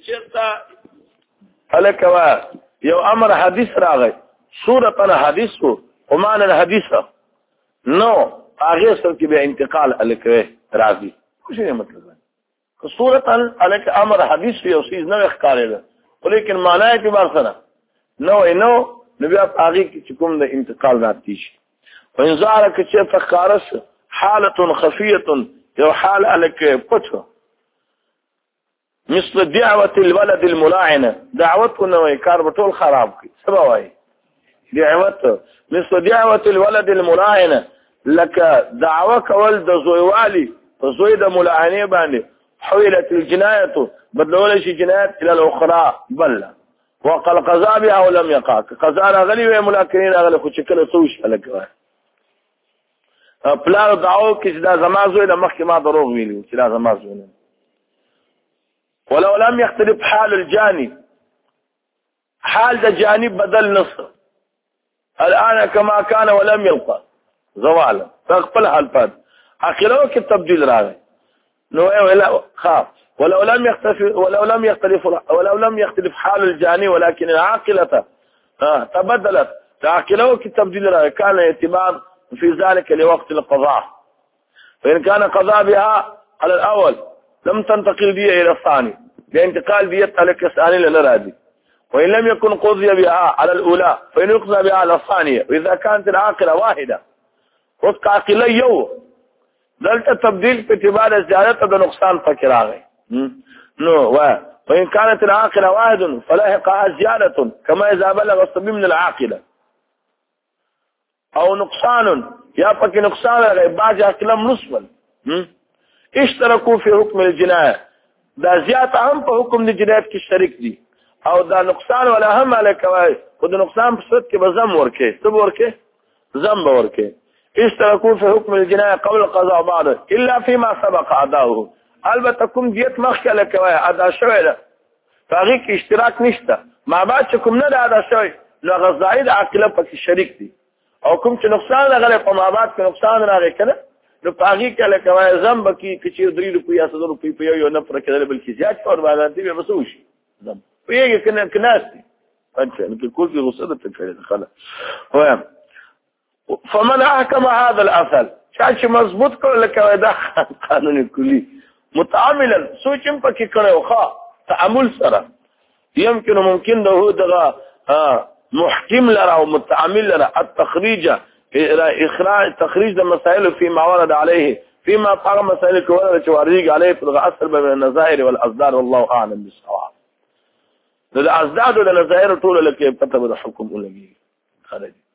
چیرته الکوا یو امر حدیث راغی صورت انا حدیث کو ومعنى الحديث نو هغه سره کې به انتقال الکوي راځي څه یې مطلب که صورت الک امر حدیث یو چیز نه ښکارېده ولیکن معنی اعتبار سره نو بیا هغه کې کوم د انتقال راځي شي وانذار کې چې تخارس حاله خفيه یو حال الک پټو مثل دعوه الولد الملاعنه دعوته نو کار بټول خراب کی سبا وای دعوت مثل دعوة الولد الملاعنة لك دعوة كول د زويوالي زوي د ملاعنه باندې حولت الجناية بدلول شي جنايات الى الاخرى بل وقال قضاء بها ولم يقع قضاء غلي وملاكنين غلي خو شکل توش لګوي پلار دعوه کې دا زمازوي د محکمه دروغ ویلي چې دا زمازوي ولو لم يختلف حال الجاني حال د جانب بدل نصر الآن كما كان ولم يلقى زوالا فاقبل حال فاد اخره کې تبديل راغی نو ولا خاف ولو لم يختلف حال الجاني ولكن العاقلة تبدلت اخره کې تبديل راغی كان اعتبار في ذلك لوقت القضاء فإن كان قضاء بها على الأول لم تنتقل دية إلى الثاني بانتقال دية على الثاني للرادي وإن لم يكن قضي بها على الأولى فإن يقضى بها على الثانية وإذا كانت العاقلة واحدة وفق عاقلة يو ذلك التبديل في اعتبار الزيادة بنقصان فكراغي وإن كانت العاقلة واحد فلاحقها زيادة كما إذا بلغ الصبي من العاقلة أو نقصان يا فكي نقصان بعض عاقلة منصبا اشتركوا في حكم الجناية دا زيادة هم في حكم الجناية كشترك دي او دا نقصان ولا هم الکوي خو د نقصان په صورت کې به زم ورکه څه ورکه زم ورکه اشتركوا في حكم الجنايه قبل القضاء بعد الا فيما سبق اداؤه البته کوم دیت مخکې الکوي ادا شوی ده فقې کې اشتراک نشته ما بعد کوم نه ادا شوی نو غزاید عاقله پکې شریک دي او کوم چې نقصان غلې په ما بعد کې نقصان راغی کنه نو پاغي کې الکوي زم بکی چې 3 روپیا 100 روپیا په یو نه پر کېدل بلکې زیات اور باندې دی به وسوشي زم ويجي كناسي انت كل في غصه تكفل خلاص هو فمن احكم هذا الاصل شاش مضبوط کړل لکه دا قانون کلی متعاملا سوچم پکې کړو ښا تعامل سره ممكن ده دغه محكم لرا او متعامل لرا التخريج اخراج تخريج المسائل فيما ورد عليه فيما طال مسائل ورد تواريق عليه في الاصل من النظائر والاصدار والله اعلم بالصواب د ازداد د نظائر ټول لکه پته به حکم ولګي خالد